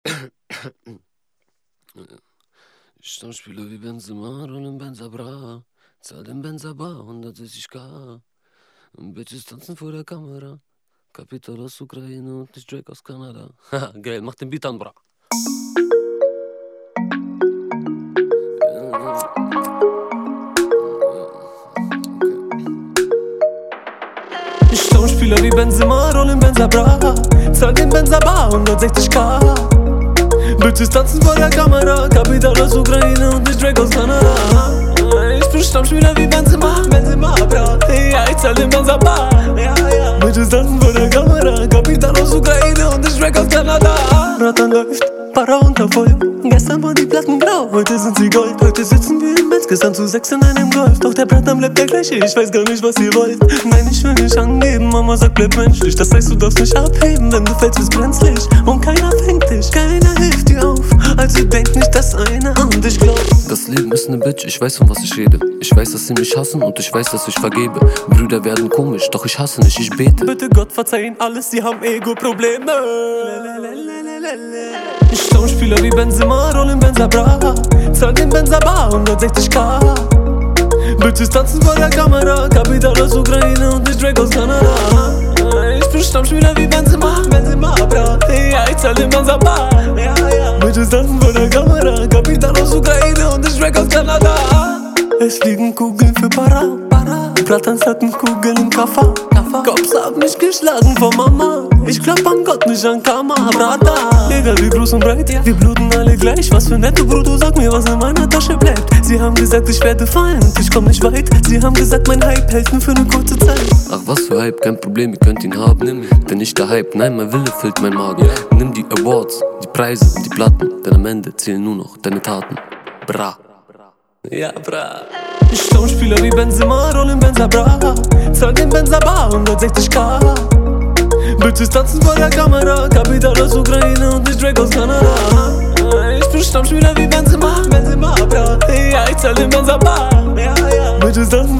Stammspieler wie Benzema, rollen Benza Bra, zahl den Benza Bar, 160k. Bitches tanzen vor der Kamera. Kapital aus Ukraine und nicht Drake aus Kanada. Haha, geil, mach den Beat an, bra. Stammspieler wie Benzema, rollen Benza Bra, zahl den Benza Bar, 160k. Bitches tanzen vor der Kamera, Kapital aus Ukraine und nicht Drake aus Kanada. Ich bin Stammspieler wie Benzema, Benzema, bra. Ja, ich zahl den Benza Bar. Bitches tanzen vor der Kamera, Kapital aus Ukraine und nicht Drake aus Kanada. Ratan läuft, Para unter voll. Gestern waren die Platten grau, heute sind sie Gold. Heute sitzen wir im Benz, gestern zu 6 in einem Golf. Doch der Brandam bleibt der gleiche, ich weiß gar nicht, was ihr wollt. Nein, ich will nicht angeben, Mama sagt, bleib menschlich. Das heißt, du darfst nicht abheben, wenn du fällst, ist brenzlig. Und keiner fängt dich, keiner hilft dir auf. Also denk nicht, dass einer an dich glaubt. Das Leben ist ne Bitch, ich weiß, von was ich rede. Ich weiß, dass sie mich hassen und ich weiß, dass ich vergebe. Brüder werden komisch, doch ich hasse nicht, ich bete. Bitte Gott verzeihen alles, sie haben Ego-Probleme. Stammspieler wie Benzema, rollen Benza Bra, zahl den Benza Bar, 160k. Bitches tanzen vor der Kamera, Kapital aus Ukraine und nicht Drake aus Kanada. Ich bin Stammspieler wie Benzema, Benzema, bra. Ja, ich zahl den Benza Bar. Bitches tanzen vor der Kamera, Kapital aus Ukraine und nicht Drake aus Kanada. Es liegen Kugeln für Para, Bratans hatten Kugeln im Kaffer. Cops haben mich geschlagen vor Mama. Ich glaub an Gott, nicht an Karma, Brata. Egal wie groß und breit, wir bluten alle gleich. Was für netto Brutto, sag mir, was in meiner Tasche bleibt. Sie haben gesagt, ich werde fallen und ich komm nicht weit. Sie haben gesagt, mein Hype hält nur für eine kurze Zeit. Ach was für Hype, kein Problem, ihr könnt ihn haben. Denn nicht der Hype, nein, mein Wille füllt mein Magen. Nimm die Awards, die Preise und die Platten, denn am Ende zählen nur noch deine Taten. Bra. Ja, bra. Stammspieler wie Benzema, rollen Benza Bra, zahl den Benza Bar, 160k. Bitches tanzen vor der Kamera, Kapital aus Ukraine und nicht Drake aus Kanada. Ich bin Stammspieler wie Benzema, Benzema, bra. Ja, ich zahl den Benza Bar. Bitches tanzen